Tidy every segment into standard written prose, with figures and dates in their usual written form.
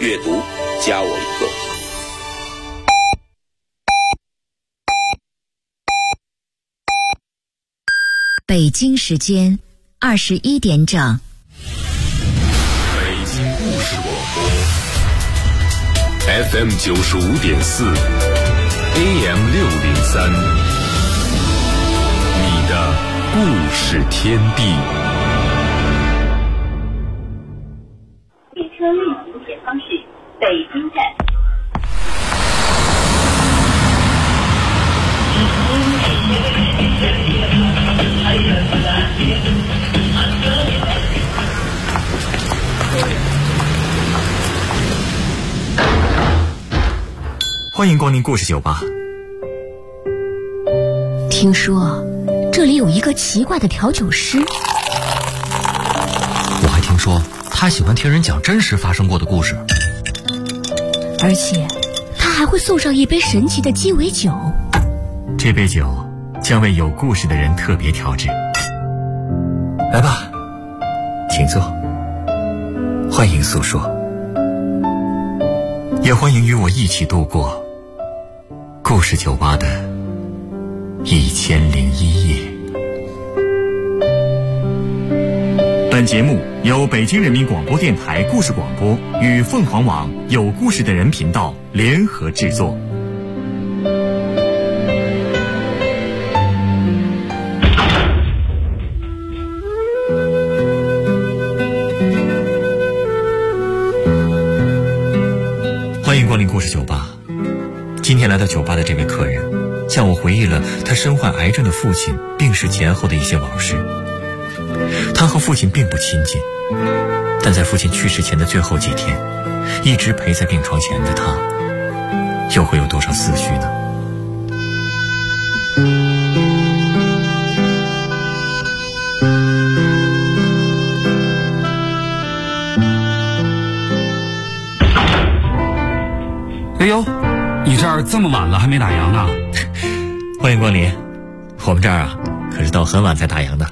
阅读加我一个。 北京时间21点整。 北京故事广播 FM 95.4 AM 603，你的故事天地。 列车运行前方是北京站。 欢迎光临故事酒吧。 听说这里有一个奇怪的调酒师， 我还听说他喜欢听人讲真实发生过的故事， 而且他还会送上一杯神奇的鸡尾酒。 这杯酒将为有故事的人特别调制。来吧，请坐，欢迎诉说，也欢迎与我一起度过故事酒吧的1001夜。本节目由北京人民广播电台故事广播与凤凰网有故事的人频道联合制作。欢迎光临故事酒吧。今天来到酒吧的这位客人向我回忆了他身患癌症的父亲病逝前后的一些往事。他和父亲并不亲近，但在父亲去世前的最后几天，一直陪在病床前的他，又会有多少思绪呢？ 哎呦，你这儿这么晚了还没打烊啊？ 欢迎光临，我们这儿啊可是到很晚才打烊的。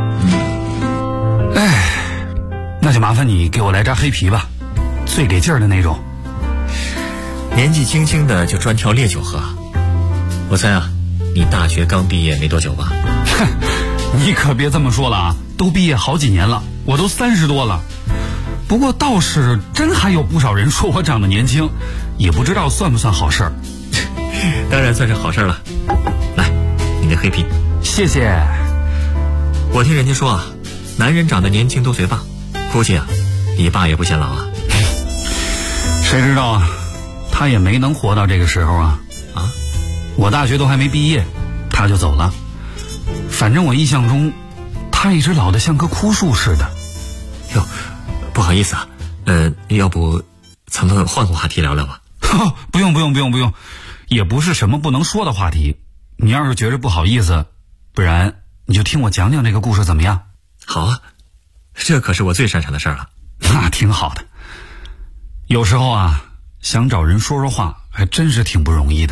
那就麻烦你给我来扎黑啤吧，最给劲儿的那种。 年纪轻轻的就专挑烈酒喝，我猜啊，你大学刚毕业没多久吧？ 哼，你可别这么说了啊，都毕业好几年了，我都30多了。不过倒是真还有不少人说我长得年轻，也不知道算不算好事儿。 当然算是好事了。来，你的黑啤。 谢谢。 我听人家说啊，男人长得年轻都随爸，估计啊，你爸也不显老啊。 谁知道啊，他也没能活到这个时候啊。我大学都还没毕业，他就走了。反正我印象中，他一直老得像棵枯树似的。 哟，不好意思啊，要不咱们换个话题聊聊吧？ 不用，也不是什么不能说的话题。你要是觉着不好意思，不然你就听我讲讲这个故事怎么样？ 好啊，这可是我最擅长的事儿了。 那挺好的。有时候啊，想找人说说话还真是挺不容易的。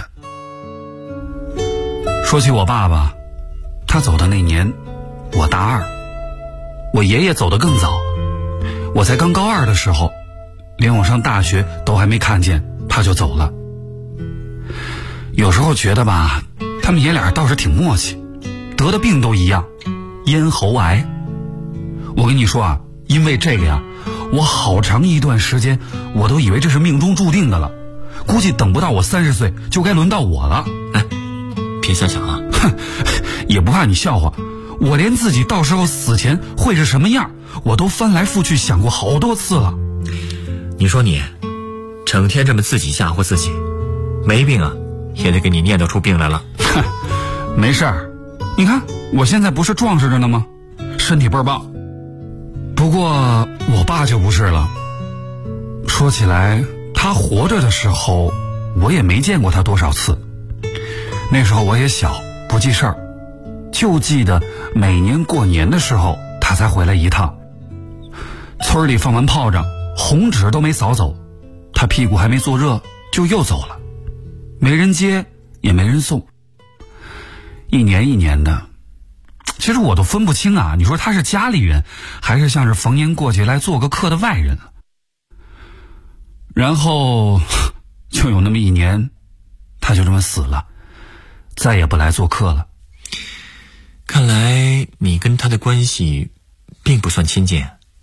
说起我爸爸，他走的那年我大2，我爷爷走得更早，我才刚高2的时候，连我上大学都还没看见他就走了。有时候觉得吧，他们爷俩倒是挺默契，得的病都一样，咽喉癌。我跟你说啊，因为这个呀，我好长一段时间我都以为这是命中注定的了，估计等不到我30岁就该轮到我了。 哎，别瞎想啊。 哼，也不怕你笑话，我连自己到时候死前会是什么样，我都翻来覆去想过好多次了。 你说你整天这么自己吓唬自己，没病啊也得给你念叨出病来了。 没事儿，你看我现在不是壮实着呢吗？身体倍儿棒。不过我爸就不是了。说起来，他活着的时候我也没见过他多少次。那时候我也小，不记事儿，就记得每年过年的时候他才回来一趟。村里放完炮仗，红纸都没扫走，他屁股还没坐热就又走了，没人接也没人送。一年一年的，其实我都分不清啊，你说他是家里人还是像是逢年过节来做个客的外人。 然后就有那么1年，他就这么死了，再也不来做客了。 看来你跟他的关系并不算亲近。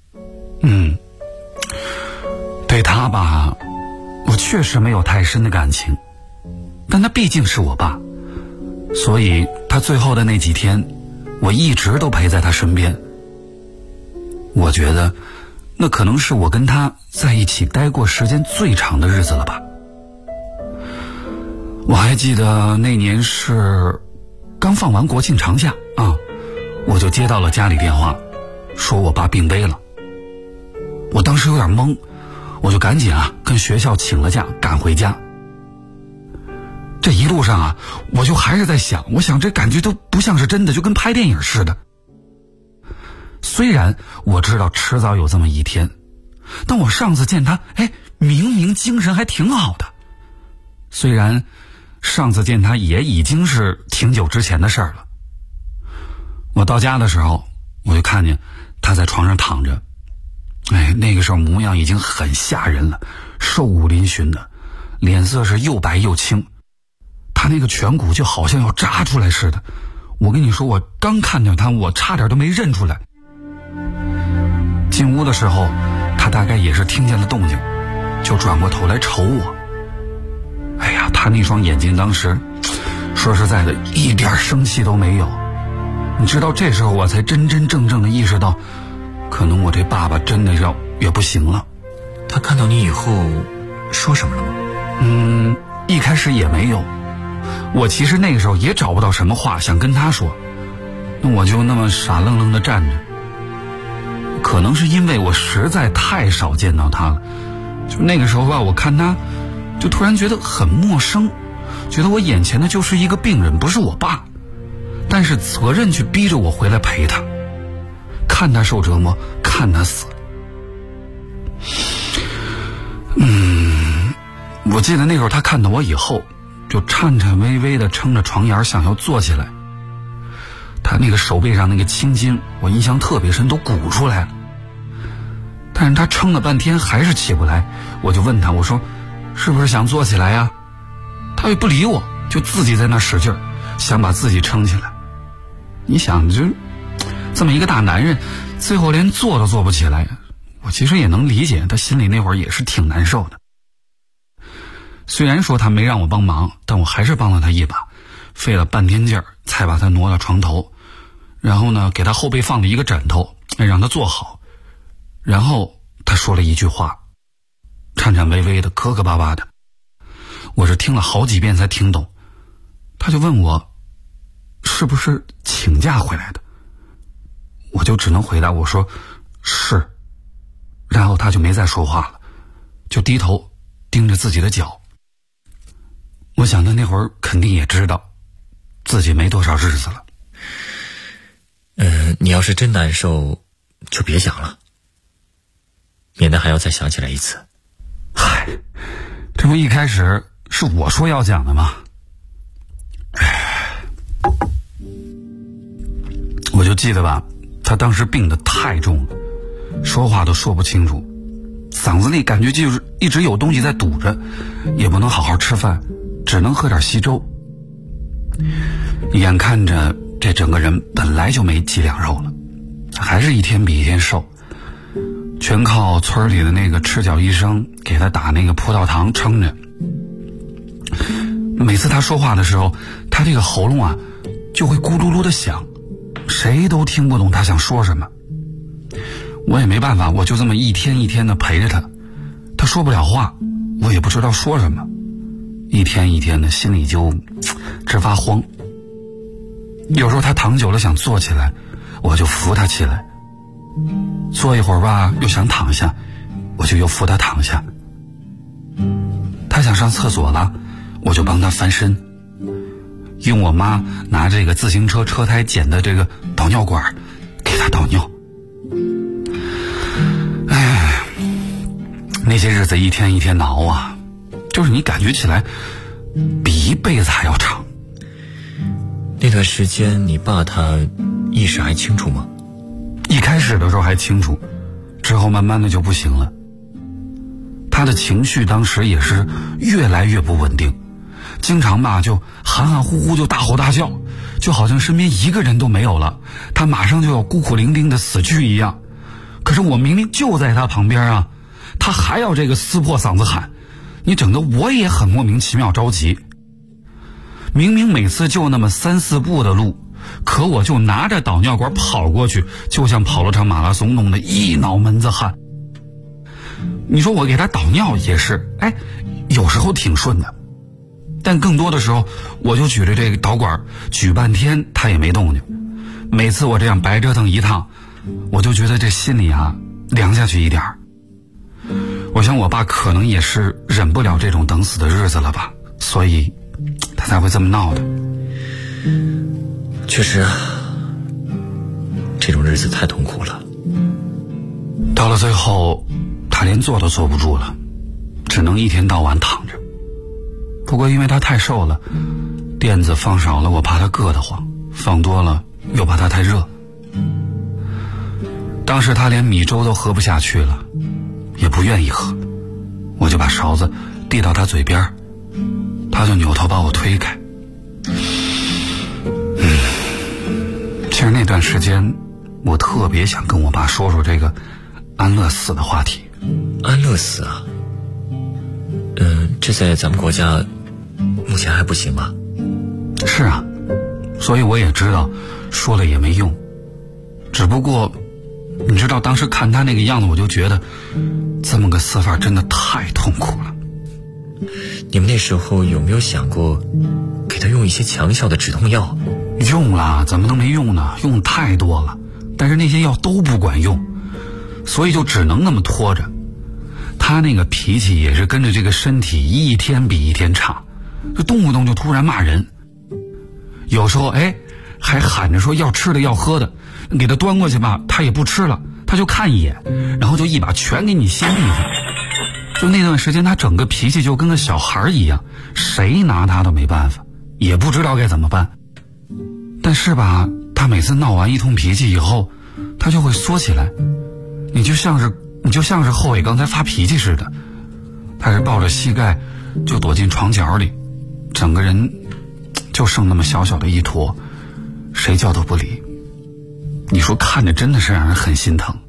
对他吧，我确实没有太深的感情，但他毕竟是我爸，所以他最后的那几天，我一直都陪在他身边。我觉得那可能是我跟他在一起待过时间最长的日子了吧。我还记得那年是刚放完国庆长假啊，我就接到了家里电话，说我爸病危了。我当时有点懵，我就赶紧跟学校请了假赶回家。这一路上我就还是在想，我想这感觉都不像是真的，就跟拍电影似的。虽然我知道迟早有这么一天，但我上次见他，明明精神还挺好的。虽然上次见他也已经是挺久之前的事儿了。我到家的时候，我就看见他在床上躺着，那个时候模样已经很吓人了，瘦骨嶙峋的，脸色是又白又青，他那个颧骨就好像要扎出来似的。我跟你说，我刚看见他，我差点都没认出来。进屋的时候，他大概也是听见了动静，就转过头来瞅我。他那双眼睛当时说实在的一点生气都没有。你知道，这时候我才真真正正的意识到，可能我这爸爸真的也不行了。 他看到你以后说什么了吗？ 一开始也没有。我其实那个时候也找不到什么话想跟他说，我就那么傻愣愣的站着。可能是因为我实在太少见到他了，就那个时候吧，我看他就突然觉得很陌生，觉得我眼前的就是一个病人，不是我爸，但是责任去逼着我回来陪他，看他受折磨，看他死。我记得那时候他看到我以后，就颤颤巍巍的撑着床沿想要坐起来，他那个手背上那个青筋，我印象特别深，都鼓出来了。但是他撑了半天还是起不来，我就问他，我说是不是想坐起来呀？他也不理我，就自己在那使劲想把自己撑起来。你想，就这么一个大男人，最后连坐都坐不起来，我其实也能理解他心里那会儿也是挺难受的。虽然说他没让我帮忙，但我还是帮了他一把，费了半天劲儿才把他挪到床头，然后呢给他后背放了一个枕头，让他坐好。然后他说了一句话，颤颤巍巍的，磕磕巴巴的，我是听了好几遍才听懂。他就问我是不是请假回来的，我就只能回答我说是。然后他就没再说话了，就低头盯着自己的脚。我想他那会儿肯定也知道自己没多少日子了。 你要是真难受就别讲了，免得还要再想起来一次。 嗨，这不一开始是我说要讲的吗？我就记得吧，他当时病得太重了，说话都说不清楚，嗓子里感觉就是一直有东西在堵着，也不能好好吃饭，只能喝点稀粥。眼看着这整个人本来就没几两肉了，还是一天比一天瘦，全靠村里的那个赤脚医生给他打那个葡萄糖撑着。每次他说话的时候，他这个喉咙就会咕噜噜的响，谁都听不懂他想说什么。我也没办法，我就这么一天一天的陪着他，他说不了话，我也不知道说什么，一天一天的心里就直发慌。有时候他躺久了想坐起来，我就扶他起来，坐一会儿吧又想躺下，我就又扶他躺下。他想上厕所了，我就帮他翻身，用我妈拿这个自行车车胎剪的这个导尿管给他导尿。那些日子一天一天的熬啊，就是你感觉起来比一辈子还要长。 那段时间你爸他意识还清楚吗？ 一开始的时候还清楚，之后慢慢的就不行了。他他的情绪当时也是越来越不稳定，经常吧就含含糊糊就大吼大叫，就好像身边一个人都没有了，他马上就要孤苦伶仃的死去一样。可是我明明就在他旁边啊，他还要这个撕破嗓子喊，你整得我也很莫名其妙着急。明明每次就那么3、4步的路，可我就拿着导尿管跑过去，就像跑了场马拉松，弄得一脑门子汗。你说我给他导尿也是，有时候挺顺的，但更多的时候我就举着这个导管举半天他也没动静。每次我这样白折腾一趟，我就觉得这心里啊凉下去一点儿。我想我爸可能也是忍不了这种等死的日子了吧，所以他才会这么闹的。 确实啊，这种日子太痛苦了。 到了最后他连坐都坐不住了，只能一天到晚躺着。不过因为他太瘦了，垫子放少了我怕他硌得慌，放多了又怕他太热。当时他连米粥都喝不下去了，也不愿意喝，我就把勺子递到他嘴边，他就扭头把我推开。其实那段时间我特别想跟我爸说说这个安乐死的话题。 安乐死啊？这在咱们国家目前还不行吗？ 是啊，所以我也知道说了也没用。只不过你知道当时看他那个样子，我就觉得这么个死法真的太痛苦了。 你们那时候有没有想过给他用一些强效的止痛药？ 用了，怎么能没用呢？用太多了，但是那些药都不管用，所以就只能那么拖着。他那个脾气也是跟着这个身体一天比一天差，就动不动就突然骂人，有时候还喊着说要吃的要喝的，给他端过去吧，他也不吃了，他就看一眼，然后就一把全给你掀地上。就那段时间他整个脾气就跟个小孩一样，谁拿他都没办法，也不知道该怎么办。但是吧，他每次闹完一通脾气以后，他就会缩起来，你就像是后尾刚才发脾气似的。他是抱着膝盖就躲进床角里，整个人就剩那么小小的一坨，谁叫都不理。你说看着真的是让人很心疼。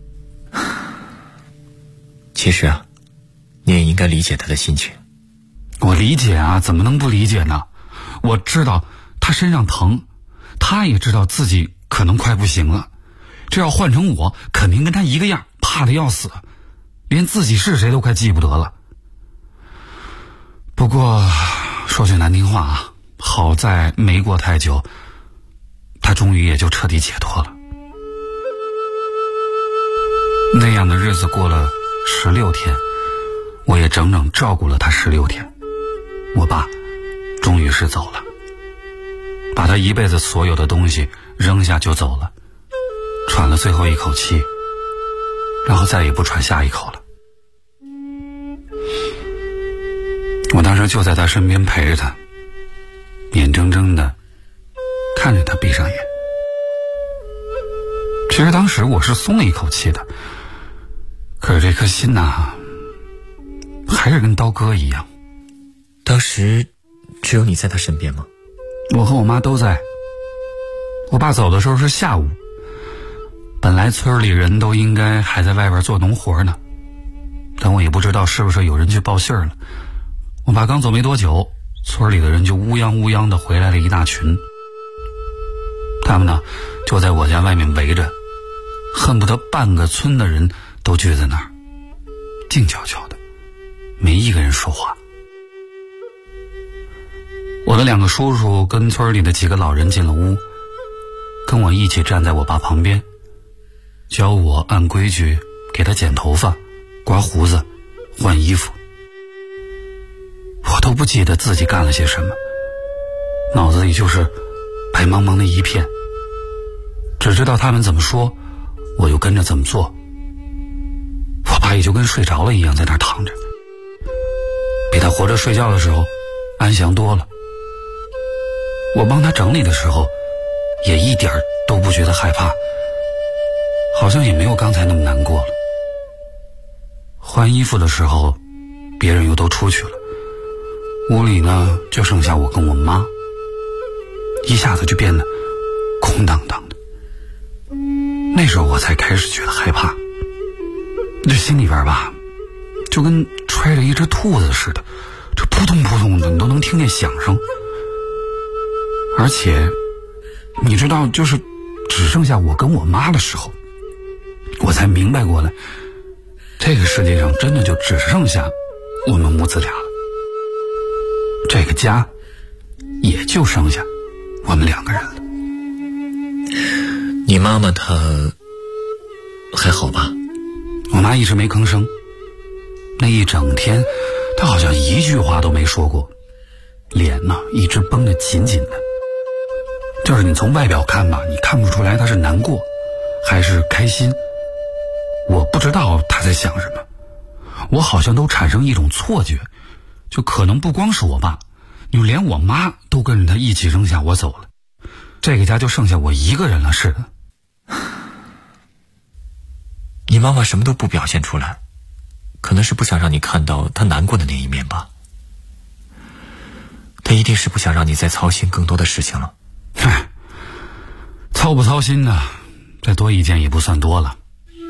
其实啊，你也应该理解他的心情。 我理解啊，怎么能不理解呢？我知道他身上疼，他也知道自己可能快不行了，这要换成我肯定跟他一个样，怕得要死，连自己是谁都快记不得了。不过说句难听话啊，好在没过太久，他终于也就彻底解脱了。那样的日子过了16天，我也整整照顾了他16天。我爸终于是走了，把他一辈子所有的东西扔下就走了，喘了最后一口气，然后再也不喘下一口了。我当时就在他身边陪着他，眼睁睁的看着他闭上眼。其实当时我是松了一口气的，可是这颗心呐，还是跟刀割一样。 当时只有你在他身边吗？ 我和我妈都在。我爸走的时候是下午，本来村里人都应该还在外边做农活呢，但我也不知道是不是有人去报信了。我爸刚走没多久，村里的人就乌泱乌泱的回来了一大群。他们呢就在我家外面围着，恨不得半个村的人都聚在那儿，静悄悄的，没一个人说话。我的2个叔叔跟村里的几个老人进了屋，跟我一起站在我爸旁边，教我按规矩给他剪头发、刮胡子、换衣服。我都不记得自己干了些什么，脑子里就是白茫茫的一片，只知道他们怎么说我就跟着怎么做。我爸也就跟睡着了一样在那儿躺着，比他活着睡觉的时候安详多了。我帮他整理的时候也一点都不觉得害怕，好像也没有刚才那么难过了。换衣服的时候别人又都出去了，屋里呢就剩下我跟我妈，一下子就变得空荡荡的。那时候我才开始觉得害怕，这心里边吧就跟揣着一只兔子似的，这扑通扑通的你都能听见响声。而且你知道，就是只剩下我跟我妈的时候，我才明白过来，这个世界上真的就只剩下我们母子俩了，这个家也就剩下我们2个人了。 你妈妈她还好吧？ 我妈一直没吭声，那一整天她好像一句话都没说过，脸呢一直绷得紧紧的，就是你从外表看吧，你看不出来她是难过还是开心，我不知道她在想什么，我好像都产生一种错觉，就可能不光是我爸，就连我妈都跟着她一起扔下我走了，这个家就剩下我一个人了似的。 你妈妈什么都不表现出来，可能是不想让你看到她难过的那一面吧。她一定是不想让你再操心更多的事情了。 唉，操不操心呢，再多一件也不算多了。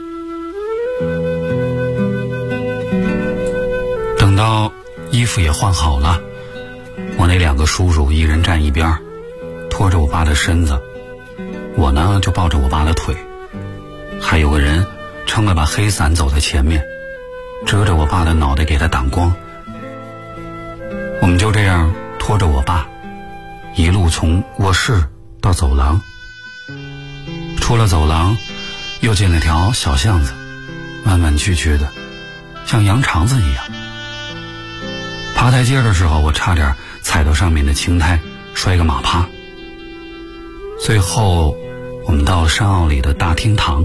等到衣服也换好了，我那2个叔叔一人站一边，拖着我爸的身子，我呢就抱着我爸的腿，还有个人撑了把黑伞走在前面，遮着我爸的脑袋给他挡光。我们就这样拖着我爸一路从卧室到走廊，出了走廊又进了条小巷子，弯弯曲曲的像羊肠子一样。爬台阶的时候我差点踩到上面的青苔，摔个马趴。最后我们到了山坳里的大厅堂。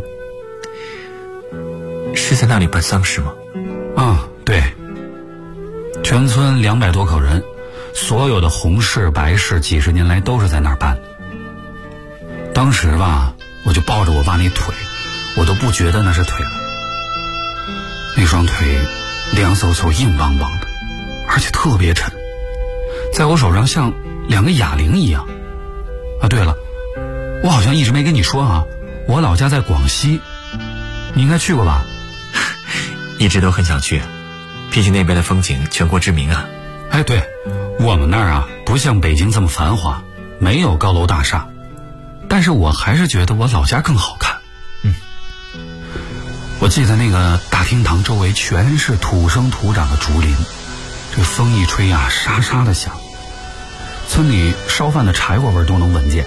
是在那里办丧事吗？ 对，全村200多口人，所有的红事白事几十年来都是在那儿办的。当时吧，我就抱着我爸那腿，我都不觉得那是腿了，那双腿凉飕飕硬邦邦的，而且特别沉，在我手上像2个哑铃一样。对了，我好像一直没跟你说啊，我老家在广西，你应该去过吧？ 一直都很想去，毕竟那边的风景全国知名啊。 对，我们那儿啊不像北京这么繁华，没有高楼大厦，但是我还是觉得我老家更好看。我记得那个大厅堂周围全是土生土长的竹林，这风一吹啊沙沙的响，村里烧饭的柴火味都能闻见。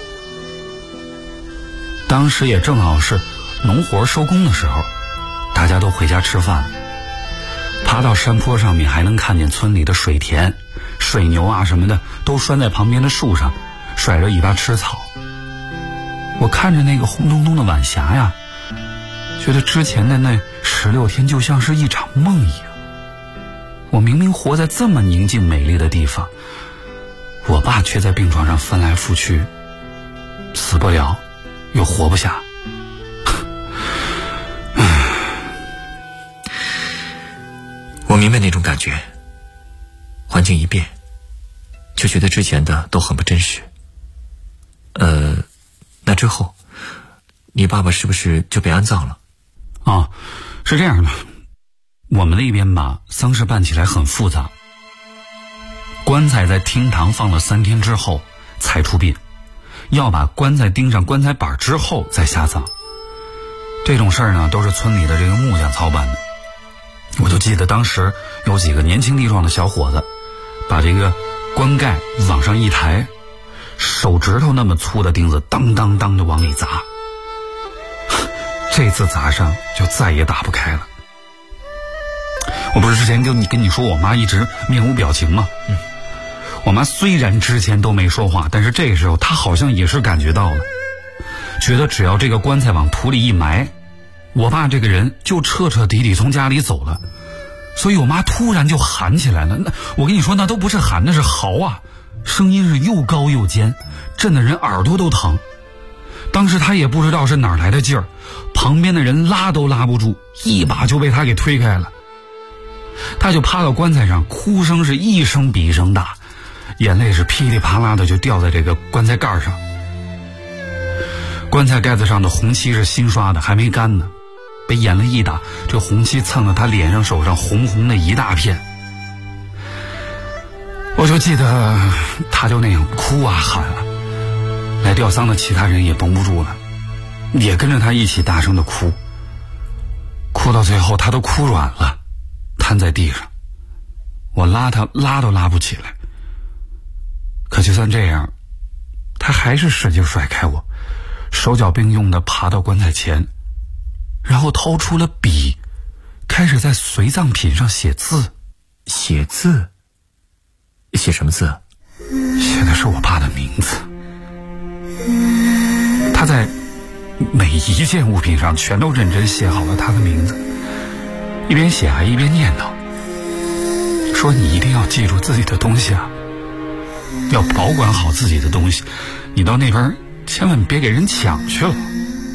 当时也正好是农活收工的时候，大家都回家吃饭，爬到山坡上面还能看见村里的水田，水牛啊什么的都拴在旁边的树上，甩着尾巴吃草。我看着那个红彤彤的晚霞呀，觉得之前的那16天就像是一场梦一样。我明明活在这么宁静美丽的地方，我爸却在病床上翻来覆去，死不了又活不下。 我明白那种感觉，环境一变就觉得之前的都很不真实。那之后你爸爸是不是就被安葬了？ 是这样的，我们那边吧丧事办起来很复杂，棺材在厅堂放了3天之后才出殡，要把棺材钉上棺材板之后再下葬。这种事儿呢都是村里的这个木匠操办的。我就记得当时有几个年轻力壮的小伙子把这个棺盖往上一抬，手指头那么粗的钉子当当当的往里砸，这次砸上就再也打不开了。我不是之前跟你说我妈一直面无表情吗？我妈虽然之前都没说话，但是这个时候她好像也是感觉到了，觉得只要这个棺材往土里一埋，我爸这个人就彻彻底底从家里走了。所以我妈突然就喊起来了，那我跟你说那都不是喊，那是嚎啊，声音是又高又尖，震得人耳朵都疼。当时她也不知道是哪来的劲儿，旁边的人拉都拉不住，一把就被她给推开了。 他就趴到棺材上，哭声是一声比一声大，眼泪是噼里啪啦的就掉在这个棺材盖上。棺材盖子上的红漆是新刷的，还没干呢，被眼泪一打，这红漆蹭得他脸上手上红红的一大片。我就记得他就那样哭啊喊啊，来吊丧的其他人也绷不住了，也跟着他一起大声的哭，哭到最后他都哭软了，瘫在地上，我拉他拉都拉不起来。可就算这样，他还是使劲甩开我，手脚并用的爬到棺材前，然后掏出了笔，开始在随葬品上写字。 写字？写什么字？ 写的是我爸的名字。他在每一件物品上全都认真写好了他的名字，一边写还一边念叨，说你一定要记住自己的东西啊，要保管好自己的东西，你到那边千万别给人抢去了。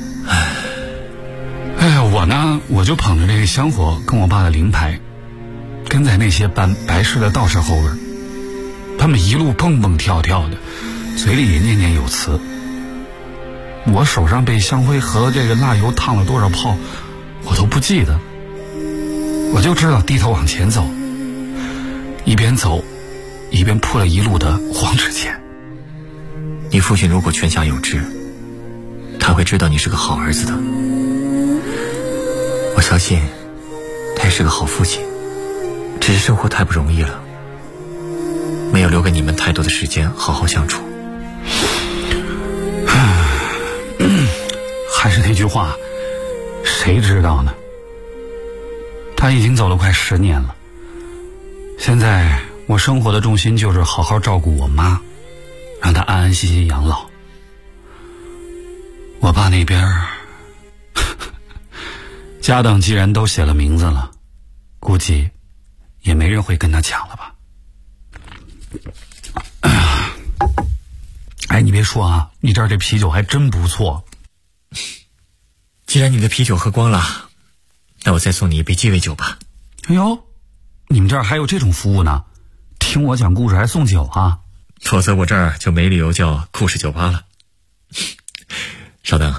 哎呀，我就捧着这个香火跟我爸的灵牌，跟在那些办白事的道士后边，他们一路蹦蹦跳跳的，嘴里也念念有词。我手上被香灰和这个蜡油烫了多少泡我都不记得，我就知道低头往前走，一边走一边铺了一路的黄纸钱。 你父亲如果泉下有知，他会知道你是个好儿子的。我相信他也是个好父亲，只是生活太不容易了，没有留给你们太多的时间好好相处。 还是那句话，谁知道呢？他已经走了快10年了，现在我生活的重心就是好好照顾我妈，让她安安心心养老。我爸那边家当既然都写了名字了，估计也没人会跟他抢了吧。哎，你别说啊，你这儿这啤酒还真不错。 既然你的啤酒喝光了，那我再送你一杯鸡尾酒吧。 哎呦，你们这儿还有这种服务呢？听我讲故事还送酒啊？ 否则我这儿就没理由叫故事酒吧了。稍等。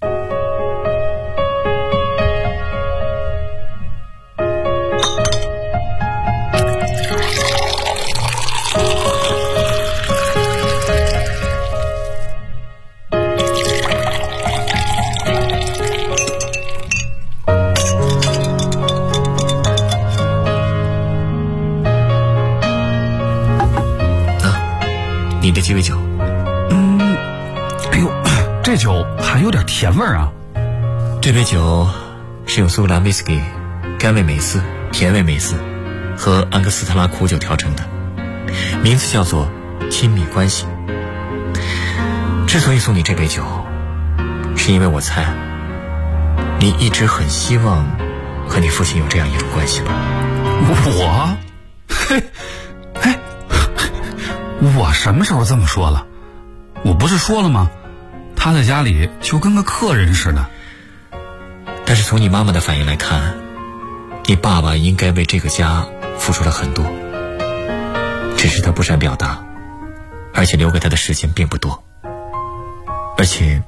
你的鸡尾酒。 哎呦，这酒还有点甜味啊。 这杯酒是用苏格兰威士忌、甘味美思、甜味美思和安格斯特拉苦酒调成的，名字叫做亲密关系。之所以送你这杯酒，是因为我猜你一直很希望和你父亲有这样一种关系吧。 我？嘿，哎，我什么时候这么说了？我不是说了吗？他在家里就跟个客人似的。 但是从你妈妈的反应来看，你爸爸应该为这个家付出了很多，只是他不善表达，而且留给他的时间并不多。而且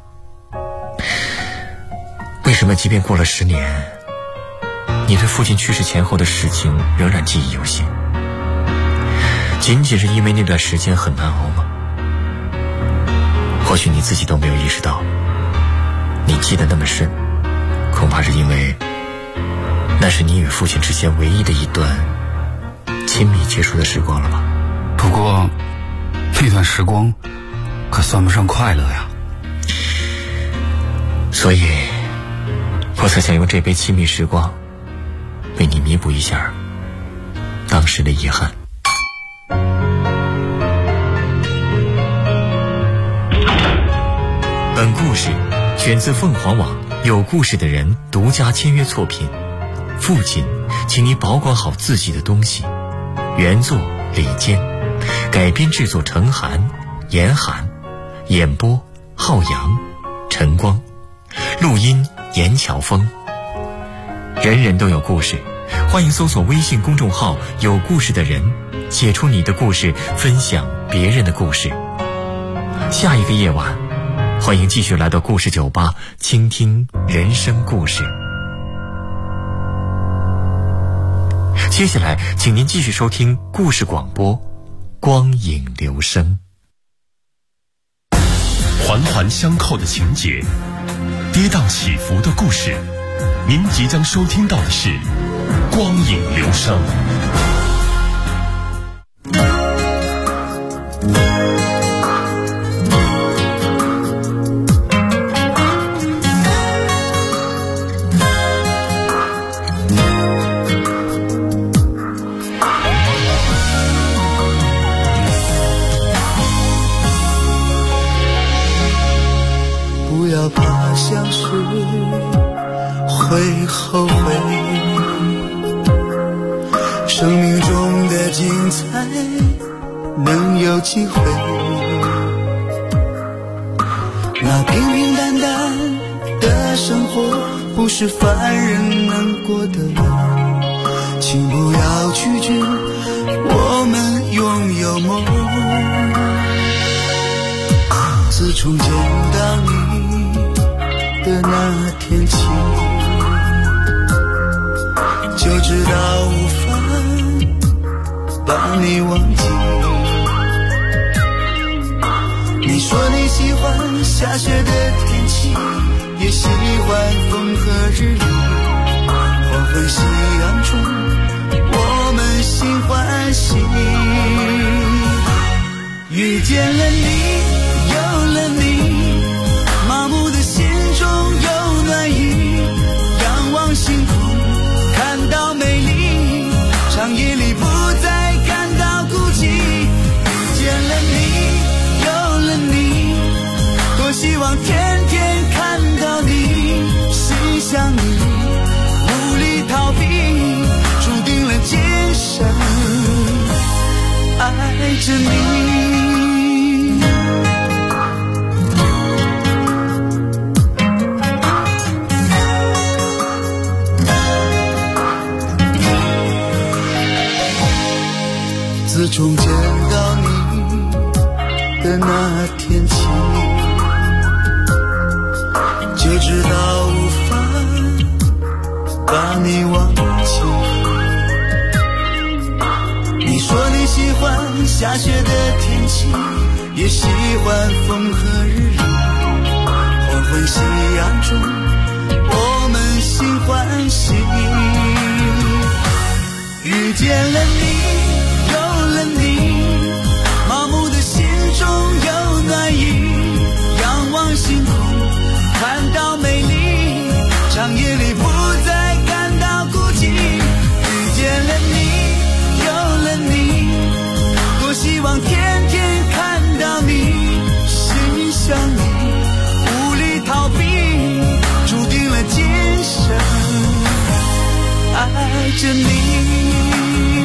为什么即便过了10年，你对父亲去世前后的事情仍然记忆犹新？仅仅是因为那段时间很难熬吗？或许你自己都没有意识到，你记得那么深，恐怕是因为那是你与父亲之间唯一的一段亲密接触的时光了吧。 不过那段时光可算不上快乐呀。 所以我才想用这杯亲密时光为你弥补一下当时的遗憾。本故事选自凤凰网有故事的人独家签约作品。父亲，请你保管好自己的东西。原作李坚，改编制作陈寒、严寒，演播浩洋、陈光，录音严乔峰。人人都有故事， 欢迎搜索微信公众号“有故事的人”，写出你的故事，分享别人的故事。下一个夜晚，欢迎继续来到故事酒吧，倾听人生故事。接下来，请您继续收听故事广播《光影留声》。 环环相扣的情节，跌宕起伏的故事，您即将收听到的是《光影留声》。 不要怕相识会后悔，生命中的精彩能有机会。那平平淡淡的生活不是凡人能过的了，请不要拒绝我们拥有梦。自从见到你的那天起，就知道无法把你忘记。你说你喜欢下雪的天气，也喜欢风和日丽，黄昏夕阳中我们心欢喜。遇见了你，有了你，麻木的心中有暖意，仰望星空看到美丽，长夜里不再感到孤寂。遇见了你，有了你，多希望天天看到你，心想你，无力逃避，注定了今生爱着你。自从见到你的那天起，就知道无法把你忘记。你说你喜欢下雪的天气，也喜欢风和日丽，黄昏夕阳中我们心欢喜。遇见了你，有了你，麻木的心中有暖意，仰望星空看到美丽，长夜里不再感到孤寂。遇见了你，有了你，多希望天天看到你，心想你，无力逃避，注定了今生爱着你。